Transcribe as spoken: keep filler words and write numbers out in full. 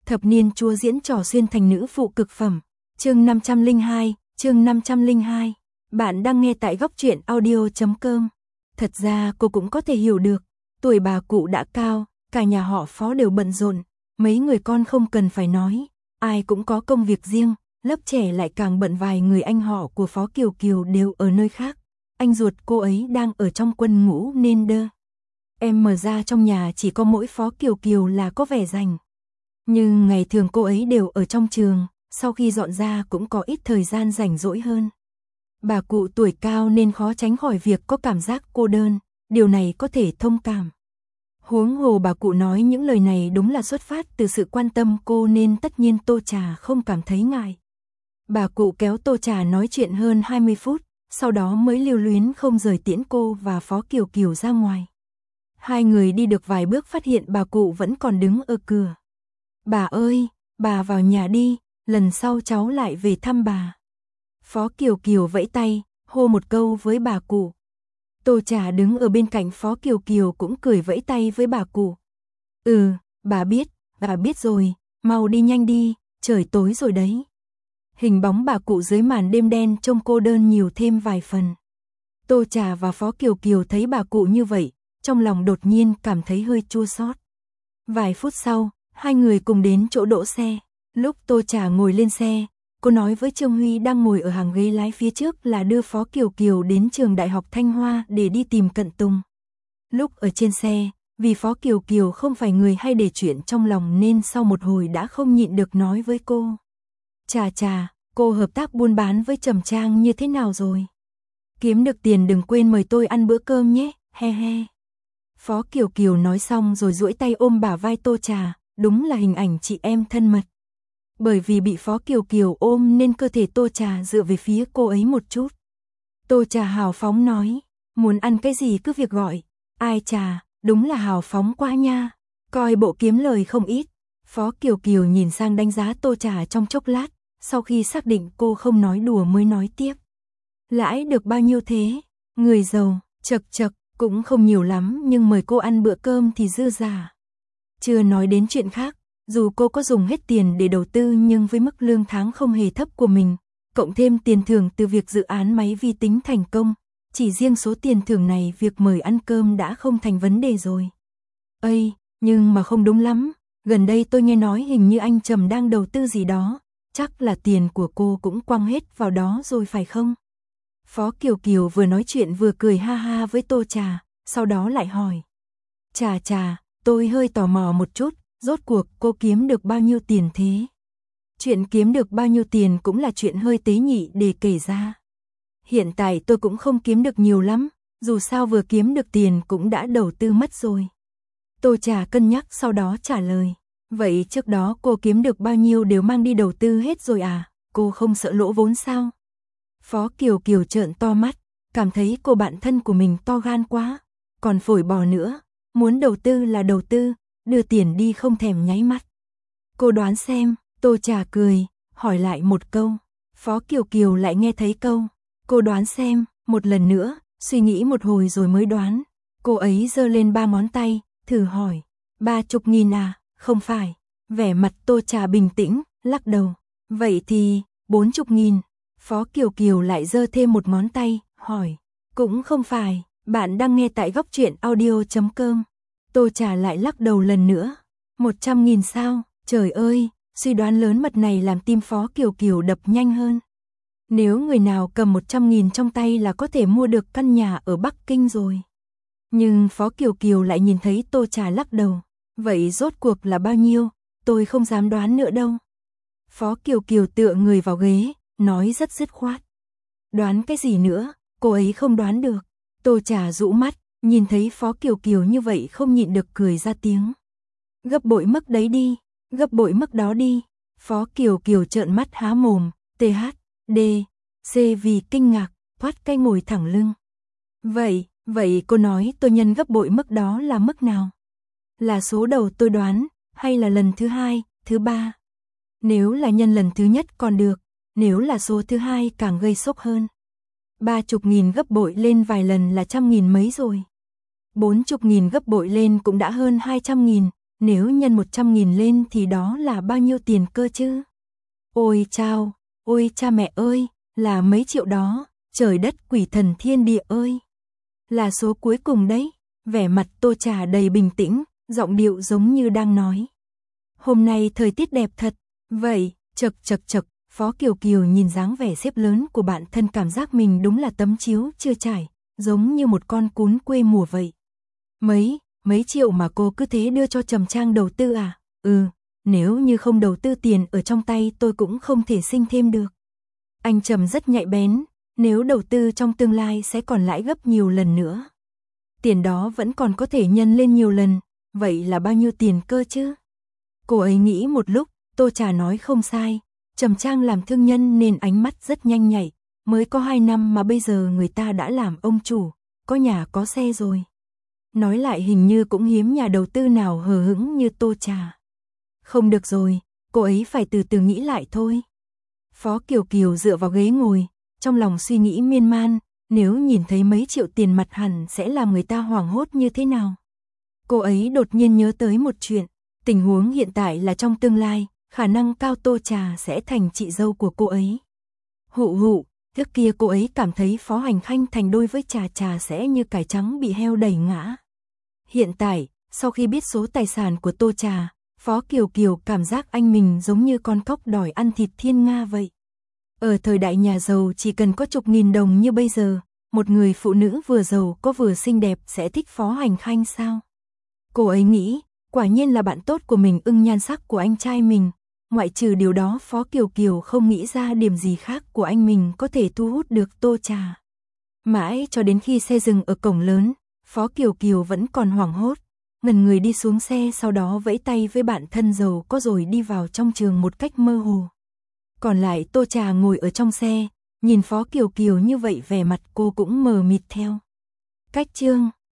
Thập niên chúa diễn trò xuyên thành nữ phụ cực phẩm. Chương năm trăm lẻ hai, chương năm trăm lẻ hai. Bạn đang nghe tại góc truyện audio chấm com. Thật ra cô cũng có thể hiểu được, tuổi bà cụ đã cao, cả nhà họ Phó đều bận rộn, mấy người con không cần phải nói, ai cũng có công việc riêng, lớp trẻ lại càng bận, vài người anh họ của Phó Kiều Kiều đều ở nơi khác. Anh ruột cô ấy đang ở trong quân ngũ nên đơ. Em mở ra trong nhà chỉ có mỗi Phó Kiều Kiều là có vẻ rảnh. Nhưng ngày thường cô ấy đều ở trong trường, sau khi dọn ra cũng có ít thời gian rảnh rỗi hơn. Bà cụ tuổi cao nên khó tránh khỏi việc có cảm giác cô đơn, điều này có thể thông cảm. Huống hồ bà cụ nói những lời này đúng là xuất phát từ sự quan tâm cô nên tất nhiên Tô Trà không cảm thấy ngại. Bà cụ kéo Tô Trà nói chuyện hơn hai mươi phút, sau đó mới lưu luyến không rời tiễn cô và Phó Kiều Kiều ra ngoài. Hai người đi được vài bước phát hiện bà cụ vẫn còn đứng ở cửa. Bà ơi, bà vào nhà đi, lần sau cháu lại về thăm bà. Phó Kiều Kiều vẫy tay, hô một câu với bà cụ. Tô Trà đứng ở bên cạnh Phó Kiều Kiều cũng cười vẫy tay với bà cụ. Ừ, bà biết, bà biết rồi, mau đi nhanh đi, trời tối rồi đấy. Hình bóng bà cụ dưới màn đêm đen trông cô đơn nhiều thêm vài phần. Tô Trà và Phó Kiều Kiều thấy bà cụ như vậy, trong lòng đột nhiên cảm thấy hơi chua xót. Vài phút sau, hai người cùng đến chỗ đỗ xe. Lúc Tô Trà ngồi lên xe, cô nói với Trương Huy đang ngồi ở hàng ghế lái phía trước là đưa Phó Kiều Kiều đến trường Đại học Thanh Hoa để đi tìm Cận Tùng. Lúc ở trên xe, vì Phó Kiều Kiều không phải người hay để chuyện trong lòng nên sau một hồi đã không nhịn được nói với cô. Trà Trà, cô hợp tác buôn bán với Trầm Trang như thế nào rồi? Kiếm được tiền đừng quên mời tôi ăn bữa cơm nhé, he he. Phó Kiều Kiều nói xong rồi duỗi tay ôm bả vai Tô Trà, đúng là hình ảnh chị em thân mật. Bởi vì bị Phó Kiều Kiều ôm nên cơ thể Tô Trà dựa về phía cô ấy một chút. Tô Trà hào phóng nói, muốn ăn cái gì cứ việc gọi. Ai chà, đúng là hào phóng quá nha, coi bộ kiếm lời không ít. Phó Kiều Kiều nhìn sang đánh giá Tô Trà trong chốc lát, sau khi xác định cô không nói đùa mới nói tiếp. Lãi được bao nhiêu thế? Người giàu, chật chật, cũng không nhiều lắm nhưng mời cô ăn bữa cơm thì dư giả. Chưa nói đến chuyện khác, dù cô có dùng hết tiền để đầu tư nhưng với mức lương tháng không hề thấp của mình, cộng thêm tiền thưởng từ việc dự án máy vi tính thành công, chỉ riêng số tiền thưởng này việc mời ăn cơm đã không thành vấn đề rồi. Ây, nhưng mà không đúng lắm, gần đây tôi nghe nói hình như anh Trầm đang đầu tư gì đó, chắc là tiền của cô cũng quăng hết vào đó rồi phải không? Phó Kiều Kiều vừa nói chuyện vừa cười ha ha với Tô Trà, sau đó lại hỏi. Trà Trà, tôi hơi tò mò một chút, rốt cuộc cô kiếm được bao nhiêu tiền thế? Chuyện kiếm được bao nhiêu tiền cũng là chuyện hơi tế nhị để kể ra. Hiện tại tôi cũng không kiếm được nhiều lắm, dù sao vừa kiếm được tiền cũng đã đầu tư mất rồi. Tô Trà cân nhắc sau đó trả lời. Vậy trước đó cô kiếm được bao nhiêu đều mang đi đầu tư hết rồi à? Cô không sợ lỗ vốn sao? Phó Kiều Kiều trợn to mắt, cảm thấy cô bạn thân của mình to gan quá, còn phổi bò nữa, muốn đầu tư là đầu tư, đưa tiền đi không thèm nháy mắt. Cô đoán xem, Tô Trà cười, hỏi lại một câu. Phó Kiều Kiều lại nghe thấy câu, cô đoán xem, một lần nữa, suy nghĩ một hồi rồi mới đoán. Cô ấy giơ lên ba ngón tay, thử hỏi, ba chục nghìn à, không phải. Vẻ mặt Tô Trà bình tĩnh, lắc đầu, vậy thì, bốn chục nghìn. Phó Kiều Kiều lại giơ thêm một ngón tay, hỏi, cũng không phải, bạn đang nghe tại góc truyện audio chấm com. Tô Trà lại lắc đầu lần nữa, một trăm nghìn sao, trời ơi, suy đoán lớn mật này làm tim Phó Kiều Kiều đập nhanh hơn. Nếu người nào cầm một trăm nghìn trong tay là có thể mua được căn nhà ở Bắc Kinh rồi. Nhưng Phó Kiều Kiều lại nhìn thấy Tô Trà lắc đầu, vậy rốt cuộc là bao nhiêu, tôi không dám đoán nữa đâu. Phó Kiều Kiều tựa người vào ghế, nói rất dứt khoát. Đoán cái gì nữa, cô ấy không đoán được. Tô Trà rũ mắt, nhìn thấy Phó Kiều Kiều như vậy không nhịn được cười ra tiếng. Gấp bội mức đấy đi, gấp bội mức đó đi. Phó Kiều Kiều trợn mắt há mồm, tê hát, đê, xê vì kinh ngạc, thoát cái ngồi thẳng lưng. Vậy, vậy cô nói tôi nhân gấp bội mức đó là mức nào? Là số đầu tôi đoán, hay là lần thứ hai, thứ ba? Nếu là nhân lần thứ nhất còn được, nếu là số thứ hai càng gây sốc hơn. Ba chục nghìn gấp bội lên vài lần là trăm nghìn mấy rồi. Bốn chục nghìn gấp bội lên cũng đã hơn hai trăm nghìn, nếu nhân một trăm nghìn lên thì đó là bao nhiêu tiền cơ chứ? Ôi chao, ôi cha mẹ ơi, là mấy triệu đó, trời đất quỷ thần thiên địa ơi. Là số cuối cùng đấy, vẻ mặt Tô Trà đầy bình tĩnh, giọng điệu giống như đang nói. Hôm nay thời tiết đẹp thật, vậy, chật chật chật, Phó Kiều Kiều nhìn dáng vẻ xếp lớn của bạn thân cảm giác mình đúng là tấm chiếu chưa trải, giống như một con cún quê mùa vậy. Mấy, mấy triệu mà cô cứ thế đưa cho Trầm Trang đầu tư à? Ừ, nếu như không đầu tư tiền ở trong tay tôi cũng không thể sinh thêm được. Anh Trầm rất nhạy bén, nếu đầu tư trong tương lai sẽ còn lãi gấp nhiều lần nữa. Tiền đó vẫn còn có thể nhân lên nhiều lần, vậy là bao nhiêu tiền cơ chứ? Cô ấy nghĩ một lúc, Tô Trà nói không sai, Trầm Trang làm thương nhân nên ánh mắt rất nhanh nhạy, mới có hai năm mà bây giờ người ta đã làm ông chủ, có nhà có xe rồi. Nói lại hình như cũng hiếm nhà đầu tư nào hờ hững như Tô Trà. Không được rồi, cô ấy phải từ từ nghĩ lại thôi. Phó Kiều Kiều dựa vào ghế ngồi, trong lòng suy nghĩ miên man, nếu nhìn thấy mấy triệu tiền mặt hẳn sẽ làm người ta hoảng hốt như thế nào. Cô ấy đột nhiên nhớ tới một chuyện, tình huống hiện tại là trong tương lai, khả năng cao Tô Trà sẽ thành chị dâu của cô ấy. Hụ hụ, trước kia cô ấy cảm thấy Phó Hành Khanh thành đôi với Trà Trà sẽ như cải trắng bị heo đẩy ngã. Hiện tại, sau khi biết số tài sản của Tô Trà, Phó Kiều Kiều cảm giác anh mình giống như con cóc đòi ăn thịt thiên nga vậy. Ở thời đại nhà giàu chỉ cần có chục nghìn đồng như bây giờ, một người phụ nữ vừa giàu có vừa xinh đẹp sẽ thích Phó Hành Khanh sao? Cô ấy nghĩ, quả nhiên là bạn tốt của mình ưng nhan sắc của anh trai mình, ngoại trừ điều đó Phó Kiều Kiều không nghĩ ra điểm gì khác của anh mình có thể thu hút được Tô Trà. Mãi cho đến khi xe dừng ở cổng lớn, Phó Kiều Kiều vẫn còn hoảng hốt, ngần người đi xuống xe sau đó vẫy tay với bạn thân giàu có rồi đi vào trong trường một cách mơ hồ. Còn lại Tô Trà ngồi ở trong xe, nhìn Phó Kiều Kiều như vậy vẻ mặt cô cũng mờ mịt theo. Cách chương